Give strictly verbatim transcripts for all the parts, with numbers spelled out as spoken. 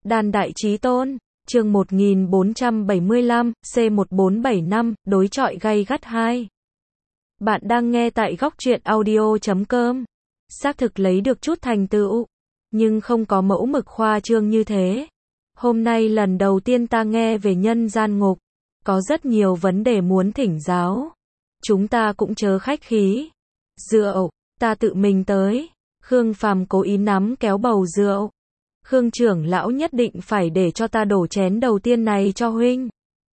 Đan Đại Chí Tôn, chương một nghìn bốn trăm bảy mươi lăm, C một bốn bảy năm, đối chọi gay gắt hai. Bạn đang nghe tại góc truyện audio chấm com. Xác thực lấy được chút thành tựu, nhưng không có mẫu mực khoa trương như thế. Hôm nay lần đầu tiên ta nghe về nhân gian ngục, có rất nhiều vấn đề muốn thỉnh giáo. Chúng ta cũng chớ khách khí. Rượu, ta tự mình tới. Khương Phàm cố ý nắm kéo bầu rượu. Khương trưởng lão nhất định phải để cho ta đổ chén đầu tiên này cho huynh.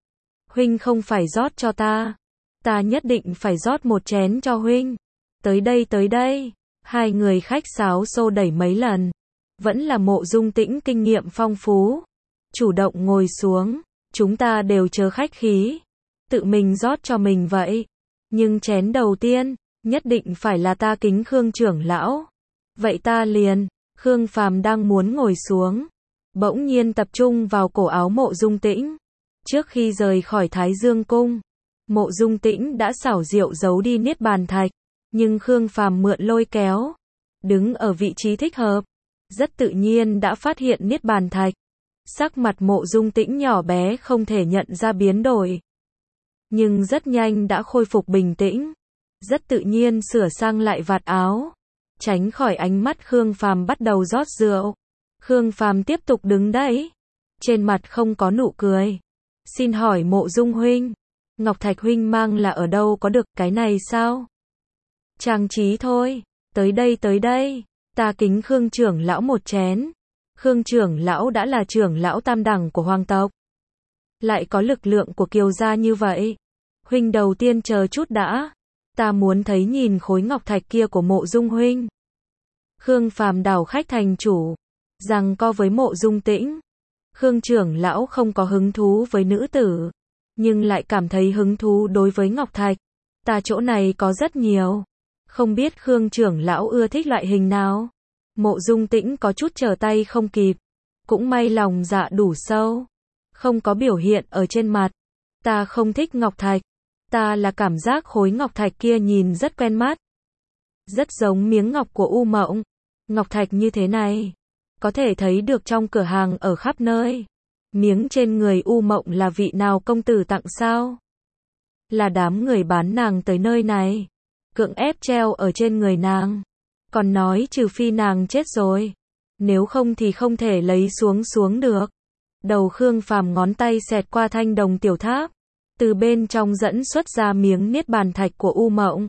Huynh không phải rót cho ta. Ta nhất định phải rót một chén cho huynh. Tới đây tới đây. Hai người khách sáo xô đẩy mấy lần. Vẫn là Mộ Dung Tĩnh kinh nghiệm phong phú. Chủ động ngồi xuống. Chúng ta đều chớ khách khí. Tự mình rót cho mình vậy. Nhưng chén đầu tiên, nhất định phải là ta kính Khương trưởng lão. Vậy ta liền. Khương Phàm đang muốn ngồi xuống, bỗng nhiên tập trung vào cổ áo Mộ Dung Tĩnh. Trước khi rời khỏi Thái Dương Cung, Mộ Dung Tĩnh đã xảo diệu giấu đi Niết Bàn Thạch, nhưng Khương Phàm mượn lôi kéo, đứng ở vị trí thích hợp, rất tự nhiên đã phát hiện Niết Bàn Thạch. Sắc mặt Mộ Dung Tĩnh nhỏ bé không thể nhận ra biến đổi, nhưng rất nhanh đã khôi phục bình tĩnh, rất tự nhiên sửa sang lại vạt áo. Tránh khỏi ánh mắt Khương Phàm bắt đầu rót rượu. Khương Phàm tiếp tục đứng đấy. Trên mặt không có nụ cười. Xin hỏi Mộ Dung huynh. Ngọc Thạch huynh mang là ở đâu có được cái này sao? Trang trí thôi. Tới đây tới đây. Ta kính Khương trưởng lão một chén. Khương trưởng lão đã là trưởng lão tam đẳng của hoàng tộc. Lại có lực lượng của kiều gia như vậy. Huynh đầu tiên chờ chút đã. Ta muốn thấy nhìn khối ngọc thạch kia của Mộ Dung huynh. Khương Phàm đảo khách thành chủ, rằng co với Mộ Dung Tĩnh. Khương trưởng lão không có hứng thú với nữ tử, nhưng lại cảm thấy hứng thú đối với ngọc thạch. Ta chỗ này có rất nhiều. Không biết Khương trưởng lão ưa thích loại hình nào? Mộ Dung Tĩnh có chút trở tay không kịp. Cũng may lòng dạ đủ sâu, không có biểu hiện ở trên mặt. Ta không thích ngọc thạch. Ta là cảm giác khối ngọc thạch kia nhìn rất quen mắt. Rất giống miếng ngọc của U Mộng. Ngọc thạch như thế này, có thể thấy được trong cửa hàng ở khắp nơi. Miếng trên người U Mộng là vị nào công tử tặng sao? Là đám người bán nàng tới nơi này, cưỡng ép treo ở trên người nàng. Còn nói trừ phi nàng chết rồi, nếu không thì không thể lấy xuống xuống được. Đầu Khương Phàm ngón tay xẹt qua thanh đồng tiểu tháp. Từ bên trong dẫn xuất ra miếng Niết Bàn Thạch của U Mộng.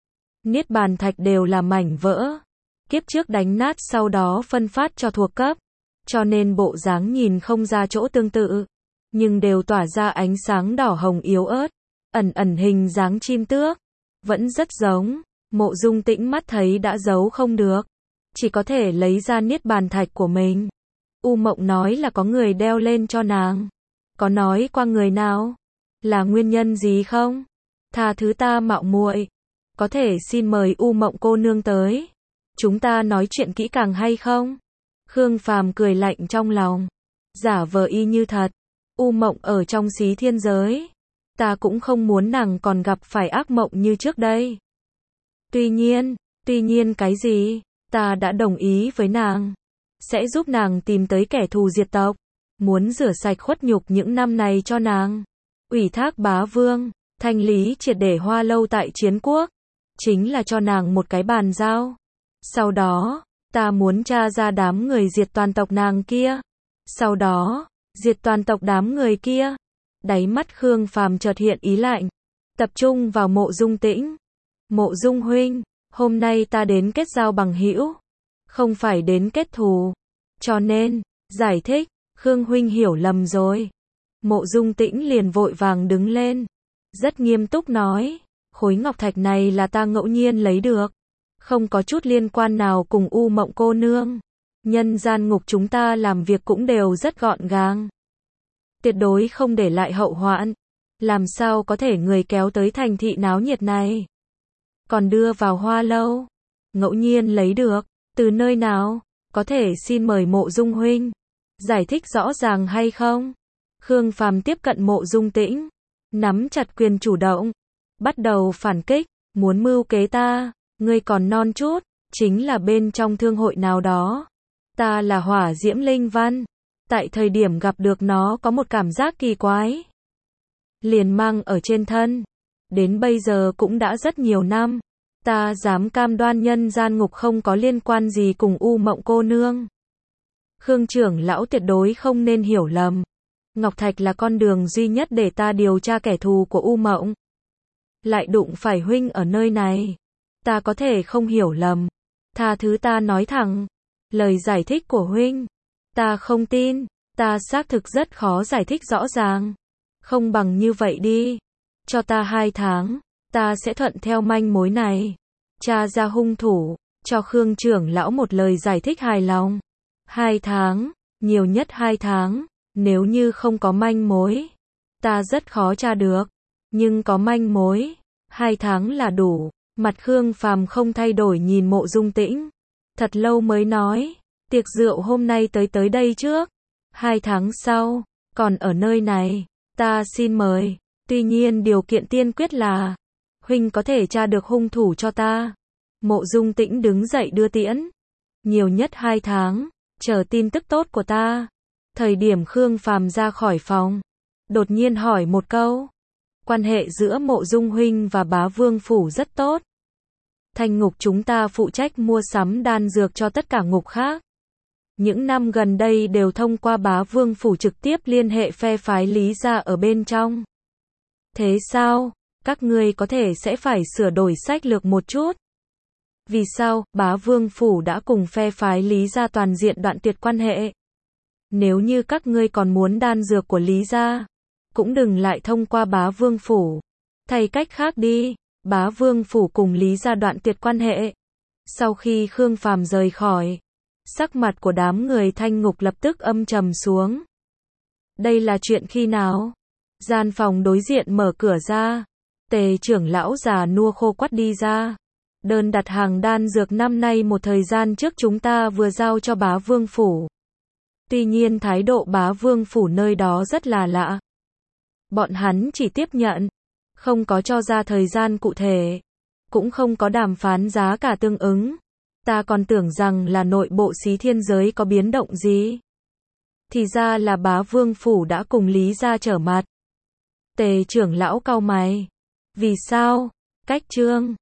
Niết Bàn Thạch đều là mảnh vỡ. Kiếp trước đánh nát sau đó phân phát cho thuộc cấp. Cho nên bộ dáng nhìn không ra chỗ tương tự. Nhưng đều tỏa ra ánh sáng đỏ hồng yếu ớt. Ẩn ẩn hình dáng chim tước. Vẫn rất giống. Mộ Dung Tĩnh mắt thấy đã giấu không được. Chỉ có thể lấy ra Niết Bàn Thạch của mình. U Mộng nói là có người đeo lên cho nàng. Có nói qua người nào? Là nguyên nhân gì không? Tha thứ ta mạo muội. Có thể xin mời U Mộng cô nương tới. Chúng ta nói chuyện kỹ càng hay không? Khương Phàm cười lạnh trong lòng. Giả vờ y như thật. U Mộng ở trong xí thiên giới. Ta cũng không muốn nàng còn gặp phải ác mộng như trước đây. Tuy nhiên, tuy nhiên cái gì? Ta đã đồng ý với nàng. Sẽ giúp nàng tìm tới kẻ thù diệt tộc. Muốn rửa sạch khuất nhục những năm này cho nàng. Ủy thác bá vương, thanh lý triệt để Hoa Lâu tại Chiến Quốc. Chính là cho nàng một cái bàn giao. Sau đó, ta muốn tra ra đám người diệt toàn tộc nàng kia. Sau đó, diệt toàn tộc đám người kia. Đáy mắt Khương Phàm chợt hiện ý lạnh. Tập trung vào Mộ Dung Tĩnh. Mộ Dung huynh, hôm nay ta đến kết giao bằng hữu, không phải đến kết thù. Cho nên, giải thích, Khương huynh hiểu lầm rồi. Mộ Dung Tĩnh liền vội vàng đứng lên. Rất nghiêm túc nói. Khối ngọc thạch này là ta ngẫu nhiên lấy được. Không có chút liên quan nào cùng U Mộng cô nương. Nhân gian ngục chúng ta làm việc cũng đều rất gọn gàng. Tuyệt đối không để lại hậu hoạn. Làm sao có thể người kéo tới thành thị náo nhiệt này. Còn đưa vào Hoa Lâu. Ngẫu nhiên lấy được. Từ nơi nào? Có thể xin mời Mộ Dung huynh. Giải thích rõ ràng hay không? Khương Phàm tiếp cận Mộ Dung Tĩnh, nắm chặt quyền chủ động, bắt đầu phản kích, muốn mưu kế ta, ngươi còn non chút, chính là bên trong thương hội nào đó. Ta là Hỏa Diễm Linh Văn, Tại thời điểm gặp được nó có một cảm giác kỳ quái. Liền mang ở trên thân. Đến bây giờ cũng đã rất nhiều năm. Ta dám cam đoan nhân gian ngục không có liên quan gì cùng U Mộng cô nương. Khương trưởng lão tuyệt đối không nên hiểu lầm. Ngọc Thạch là con đường duy nhất để ta điều tra kẻ thù của U Mộng. Lại đụng phải huynh ở nơi này. Ta có thể không hiểu lầm. Tha thứ ta nói thẳng. Lời giải thích của huynh. Ta không tin. Ta xác thực rất khó giải thích rõ ràng. Không bằng như vậy đi. Cho ta hai tháng. Ta sẽ thuận theo manh mối này. Tra ra hung thủ. Cho Khương trưởng lão một lời giải thích hài lòng. Hai tháng. Nhiều nhất hai tháng. Nếu như không có manh mối. Ta rất khó tra được. Nhưng có manh mối. Hai tháng là đủ. Mặt Khương Phàm không thay đổi nhìn Mộ Dung Tĩnh. Thật lâu mới nói. Tiệc rượu hôm nay tới tới đây trước. Hai tháng sau. Còn ở nơi này. Ta xin mời. Tuy nhiên điều kiện tiên quyết là. Huynh có thể tra được hung thủ cho ta. Mộ Dung Tĩnh đứng dậy đưa tiễn. Nhiều nhất hai tháng. Chờ tin tức tốt của ta. Thời điểm Khương Phàm ra khỏi phòng. Đột nhiên hỏi một câu. Quan hệ giữa Mộ Dung huynh và Bá Vương phủ rất tốt. Thanh ngục chúng ta phụ trách mua sắm đan dược cho tất cả ngục khác. Những năm gần đây đều thông qua Bá Vương phủ trực tiếp liên hệ phe phái Lý gia ở bên trong. Thế sao? Các ngươi có thể sẽ phải sửa đổi sách lược một chút. Vì sao? Bá Vương phủ đã cùng phe phái Lý gia toàn diện đoạn tuyệt quan hệ. Nếu như các ngươi còn muốn đan dược của Lý gia, cũng đừng lại thông qua Bá Vương phủ. Thay cách khác đi. Bá Vương phủ cùng Lý gia đoạn tuyệt quan hệ. Sau khi Khương Phàm rời khỏi, sắc mặt của đám người Thanh ngục lập tức âm trầm xuống. Đây là chuyện khi nào? Gian phòng đối diện mở cửa ra. Tề trưởng lão già nua khô quắt đi ra. Đơn đặt hàng đan dược năm nay một thời gian trước chúng ta vừa giao cho Bá Vương phủ. Tuy nhiên thái độ Bá Vương phủ nơi đó rất là lạ. Bọn hắn chỉ tiếp nhận, không có cho ra thời gian cụ thể, cũng không có đàm phán giá cả tương ứng. Ta còn tưởng rằng là nội bộ xí thiên giới có biến động gì. Thì ra là Bá Vương phủ đã cùng Lý gia trở mặt. Tề trưởng lão cau mày. Vì sao? Cách trương.